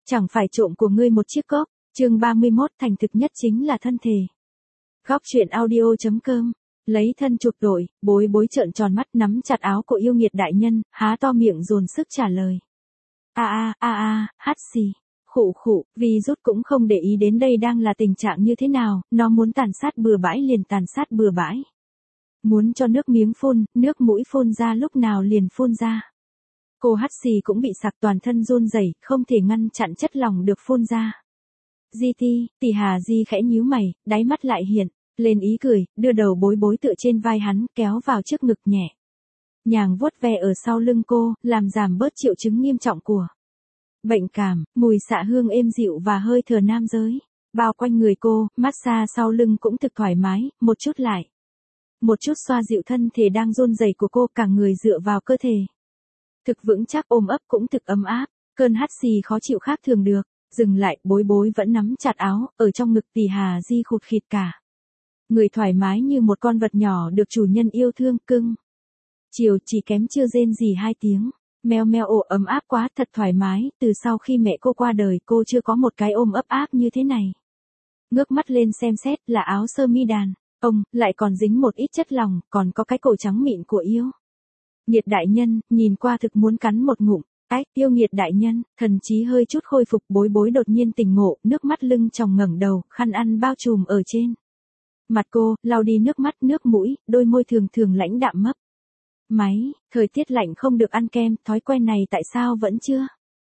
Chẳng phải trộm của ngươi một chiếc cốc. Chương 31 thành thực nhất chính là thân thể. Góc truyện audio.com. Lấy thân chuộc tội, bối bối trợn tròn mắt nắm chặt áo của yêu nghiệt đại nhân, há to miệng dồn sức trả lời. Hát xì. Khụ khụ, vì rút cũng không để ý đến đây đang là tình trạng như thế nào, nó muốn tàn sát bừa bãi liền tàn sát bừa bãi. Muốn cho nước miếng phun, nước mũi phun ra lúc nào liền phun ra. Cô hắt xì cũng bị sặc toàn thân run rẩy, không thể ngăn chặn chất lỏng được phun ra. Tỷ Hà Di khẽ nhíu mày, đáy mắt lại hiện lên ý cười, đưa đầu bối bối tựa trên vai hắn, kéo vào trước ngực nhẹ nhàng vuốt ve ở sau lưng cô, làm giảm bớt triệu chứng nghiêm trọng của bệnh cảm. Mùi xạ hương êm dịu và hơi thở nam giới bao quanh người cô, massage sau lưng cũng thực thoải mái, một chút lại một chút xoa dịu thân thể đang run rẩy của cô, cả người dựa vào cơ thể thực vững chắc, ôm ấp cũng thực ấm áp. Cơn hắt xì khó chịu khác thường được dừng lại, bối bối vẫn nắm chặt áo, ở trong ngực Tỷ Hà Di khụt khịt cả người thoải mái như một con vật nhỏ được chủ nhân yêu thương cưng. Chiều chỉ kém chưa rên gì 2 tiếng. Meo meo, ồ, ấm áp quá, thật thoải mái, từ sau khi mẹ cô qua đời cô chưa có một cái ôm ấp áp như thế này. Ngước mắt lên xem xét, là áo sơ mi đàn ông, lại còn dính một ít chất lỏng, còn có cái cổ trắng mịn của yêu nghiệt đại nhân, nhìn qua thực muốn cắn một ngụm. Yêu nghiệt đại nhân, thần trí hơi chút khôi phục, bối bối đột nhiên tỉnh ngộ, nước mắt lưng tròng ngẩng đầu, khăn ăn bao trùm ở trên mặt cô, lau đi nước mắt nước mũi, đôi môi thường thường lãnh đạm mấp máy. Thời tiết lạnh không được ăn kem, thói quen này tại sao vẫn chưa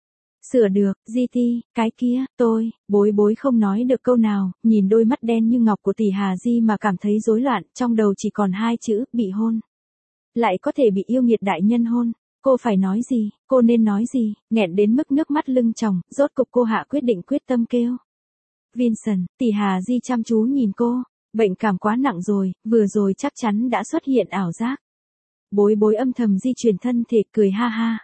sửa được. Cái kia, bối bối không nói được câu nào, nhìn đôi mắt đen như ngọc của Tỷ Hà Di mà cảm thấy rối loạn, trong đầu chỉ còn 2 chữ, bị hôn. Lại có thể bị yêu nghiệt đại nhân hôn. Cô phải nói gì, cô nên nói gì, nghẹn đến mức nước mắt lưng tròng, rốt cục cô hạ quyết tâm kêu. Vincent. Tỷ Hà Di chăm chú nhìn cô, bệnh cảm quá nặng rồi, vừa rồi chắc chắn đã xuất hiện ảo giác. Bối bối âm thầm di chuyển thân thể, cười ha ha.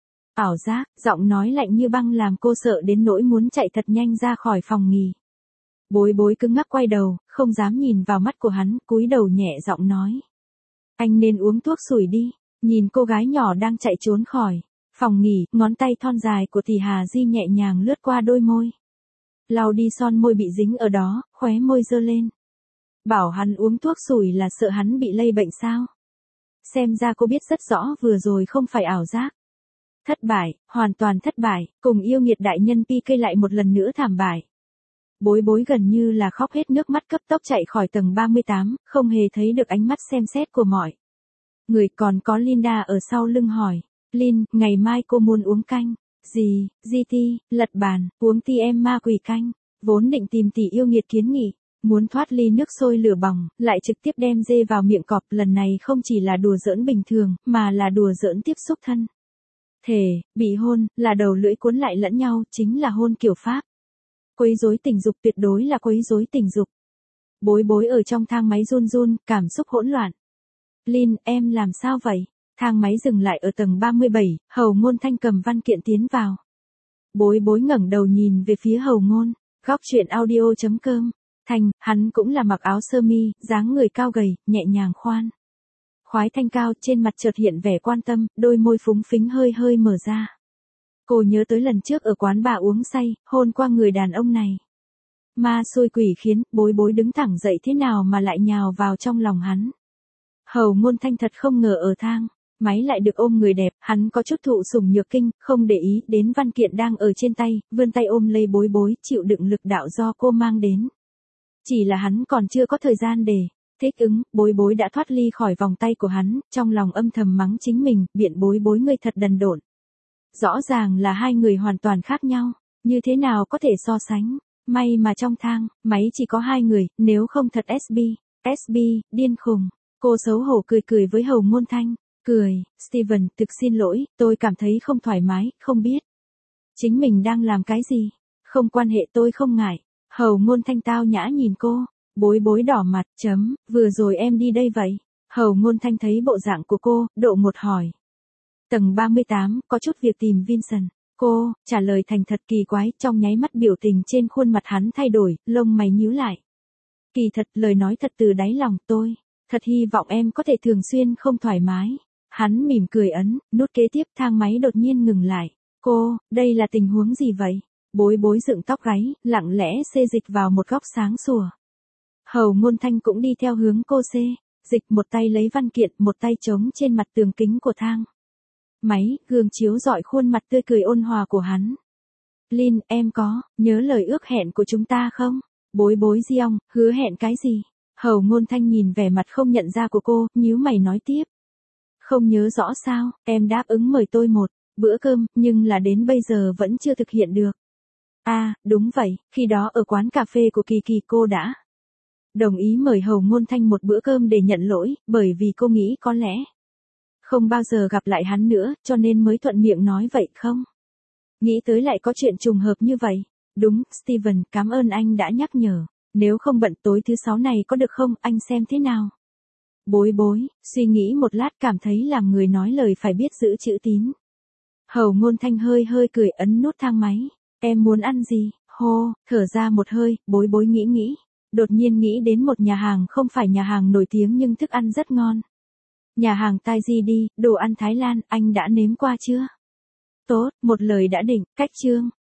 Ảo giác, giọng nói lạnh như băng làm cô sợ đến nỗi muốn chạy thật nhanh ra khỏi phòng nghỉ. Bối bối cứng ngắc quay đầu, không dám nhìn vào mắt của hắn, cúi đầu nhẹ giọng nói. Anh nên uống thuốc sủi đi. Nhìn cô gái nhỏ đang chạy trốn khỏi phòng nghỉ, ngón tay thon dài của Tỷ Hà Di nhẹ nhàng lướt qua đôi môi. Lau đi son môi bị dính ở đó, khóe môi giơ lên. Bảo hắn uống thuốc sủi là sợ hắn bị lây bệnh sao? Xem ra cô biết rất rõ vừa rồi không phải ảo giác. Thất bại, hoàn toàn thất bại, cùng yêu nghiệt đại nhân PK lại một lần nữa thảm bại. Bối bối gần như là khóc hết nước mắt, cấp tốc chạy khỏi tầng 38, không hề thấy được ánh mắt xem xét của mọi người. Còn có Linda ở sau lưng hỏi. Lin, ngày mai cô muốn uống canh gì? Lật bàn, uống ti em ma quỷ canh. Vốn định tìm Tỷ yêu nghiệt kiến nghị, muốn thoát ly nước sôi lửa bỏng, lại trực tiếp đem dê vào miệng cọp. Lần này không chỉ là đùa giỡn bình thường, mà là đùa giỡn tiếp xúc thân thể. Bị hôn, là đầu lưỡi cuốn lại lẫn nhau, chính là hôn kiểu Pháp. Quấy rối tình dục, tuyệt đối là quấy rối tình dục. Bối bối ở trong thang máy run run, cảm xúc hỗn loạn. Lin, em làm sao vậy? Thang máy dừng lại ở tầng 37, Hầu Ngôn Thanh cầm văn kiện tiến vào. Bối bối ngẩng đầu nhìn về phía Hầu Ngôn. Góc truyện audio.com. Hắn cũng là mặc áo sơ mi, dáng người cao gầy, nhẹ nhàng khoái thanh cao, trên mặt chợt hiện vẻ quan tâm, đôi môi phúng phính hơi mở ra. Cô nhớ tới lần trước ở quán bà uống say, hôn qua người đàn ông này. Ma xui quỷ khiến, bối bối đứng thẳng dậy thế nào mà lại nhào vào trong lòng hắn. Hầu Ngôn Thanh thật không ngờ ở thang máy lại được ôm người đẹp, hắn có chút thụ sủng nhược kinh, không để ý đến văn kiện đang ở trên tay, vươn tay ôm lấy bối bối, chịu đựng lực đạo do cô mang đến. Chỉ là hắn còn chưa có thời gian để thích ứng, bối bối đã thoát ly khỏi vòng tay của hắn, trong lòng âm thầm mắng chính mình, biện bối bối ngươi thật đần độn. Rõ ràng là hai người hoàn toàn khác nhau, như thế nào có thể so sánh, may mà trong thang máy chỉ có 2 người, nếu không thật SB, điên khùng. Cô xấu hổ cười với Hầu Ngôn Thanh, Steven, thực xin lỗi, tôi cảm thấy không thoải mái, không biết chính mình đang làm cái gì. Không quan hệ, tôi không ngại. Hầu Ngôn Thanh tao nhã nhìn cô, bối bối đỏ mặt, vừa rồi em đi đây vậy? Hầu Ngôn Thanh thấy bộ dạng của cô, độ một hỏi. Tầng 38, có chút việc tìm Vincent. Cô trả lời thành thật kỳ quái, trong nháy mắt biểu tình trên khuôn mặt hắn thay đổi, lông mày nhíu lại. Kỳ thật, lời nói thật từ đáy lòng, tôi thật hy vọng em có thể thường xuyên không thoải mái. Hắn mỉm cười ấn nút kế tiếp, thang máy đột nhiên ngừng lại. Cô, đây là tình huống gì vậy? Bối bối dựng tóc gáy, lặng lẽ xê dịch vào một góc sáng sủa. Hầu Ngôn Thanh cũng đi theo hướng cô xê, dịch, một tay lấy văn kiện, một tay chống trên mặt tường kính của thang máy, gương chiếu rọi khuôn mặt tươi cười ôn hòa của hắn. Lin, em có nhớ lời ước hẹn của chúng ta không? Bối bối giong, hứa hẹn cái gì? Hầu Ngôn Thanh nhìn vẻ mặt không nhận ra của cô, nhíu mày nói tiếp. Không nhớ rõ sao, em đáp ứng mời tôi một bữa cơm, nhưng là đến bây giờ vẫn chưa thực hiện được. À, đúng vậy, khi đó ở quán cà phê của Kỳ Kỳ cô đã đồng ý mời Hầu Ngôn Thanh một bữa cơm để nhận lỗi, bởi vì cô nghĩ có lẽ không bao giờ gặp lại hắn nữa, cho nên mới thuận miệng nói vậy không? Nghĩ tới lại có chuyện trùng hợp như vậy. Đúng, Steven, cảm ơn anh đã nhắc nhở. Nếu không bận tối thứ 6 này có được không, anh xem thế nào? Bối bối, suy nghĩ một lát cảm thấy làm người nói lời phải biết giữ chữ tín. Hầu Ngôn Thanh hơi hơi cười ấn nút thang máy. Em muốn ăn gì? Hô, thở ra một hơi, bối bối nghĩ. Đột nhiên nghĩ đến một nhà hàng không phải nhà hàng nổi tiếng nhưng thức ăn rất ngon. Nhà hàng Tai Di đi, đồ ăn Thái Lan, anh đã nếm qua chưa? Tốt, một lời đã định, cách chương.